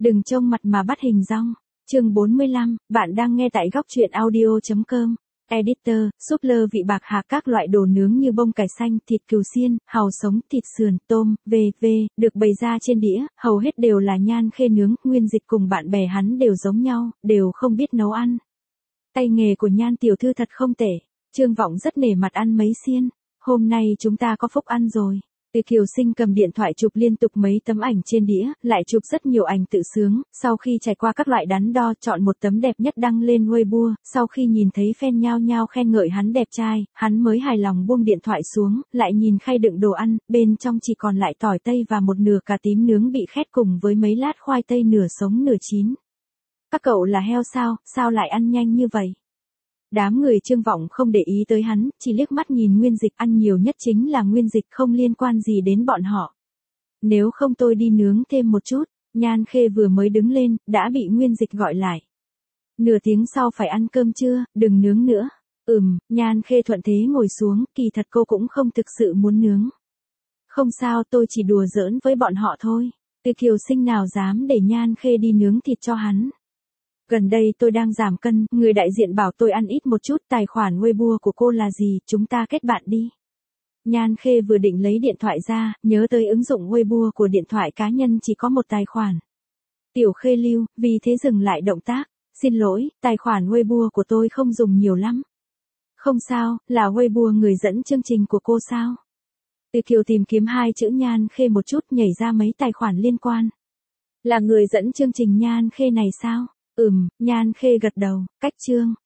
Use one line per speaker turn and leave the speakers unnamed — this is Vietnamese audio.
Đừng trông mặt mà bắt hình dong. Chương 45, bạn đang nghe tại góc truyện audio.com. Editor, súp lơ vị bạc hà các loại đồ nướng như bông cải xanh, thịt cừu xiên, hàu sống, thịt sườn, tôm, v.v. được bày ra trên đĩa, hầu hết đều là Nhan Khê nướng. Nguyên Dịch cùng bạn bè hắn đều giống nhau, đều không biết nấu ăn. Tay nghề của Nhan tiểu thư thật không tệ. Trương Vọng rất nể mặt ăn mấy xiên. Hôm nay chúng ta có phúc ăn rồi. Từ Kiều Sinh cầm điện thoại chụp liên tục mấy tấm ảnh trên đĩa, lại chụp rất nhiều ảnh tự sướng, sau khi trải qua các loại đắn đo chọn một tấm đẹp nhất đăng lên Weibo, sau khi nhìn thấy fan nhao nhao khen ngợi hắn đẹp trai, hắn mới hài lòng buông điện thoại xuống, lại nhìn khay đựng đồ ăn, bên trong chỉ còn lại tỏi tây và một nửa cà tím nướng bị khét cùng với mấy lát khoai tây nửa sống nửa chín. Các cậu là heo sao lại ăn nhanh như vậy? Đám người Trương Vọng không để ý tới hắn, chỉ liếc mắt nhìn Nguyên Dịch. Ăn nhiều nhất chính là Nguyên Dịch, không liên quan gì đến bọn họ. Nếu không tôi đi nướng thêm một chút. Nhan Khê vừa mới đứng lên, đã bị Nguyên Dịch gọi lại. Nửa tiếng sau phải ăn cơm chưa, đừng nướng nữa. Nhan Khê thuận thế ngồi xuống, kỳ thật cô cũng không thực sự muốn nướng. Không sao, tôi chỉ đùa giỡn với bọn họ thôi. Từ Kiều Sinh nào dám để Nhan Khê đi nướng thịt cho hắn. Gần đây tôi đang giảm cân, người đại diện bảo tôi ăn ít một chút, tài khoản Weibo của cô là gì, chúng ta kết bạn đi. Nhan Khê vừa định lấy điện thoại ra, nhớ tới ứng dụng Weibo của điện thoại cá nhân chỉ có một tài khoản. Tiểu Khê lưu, vì thế dừng lại động tác. Xin lỗi, tài khoản Weibo của tôi không dùng nhiều lắm. Không sao, là Weibo người dẫn chương trình của cô sao? Từ Kiều tìm kiếm hai chữ Nhan Khê một chút, nhảy ra mấy tài khoản liên quan. Là người dẫn chương trình Nhan Khê này sao? Nhan Khê gật đầu, cách chương.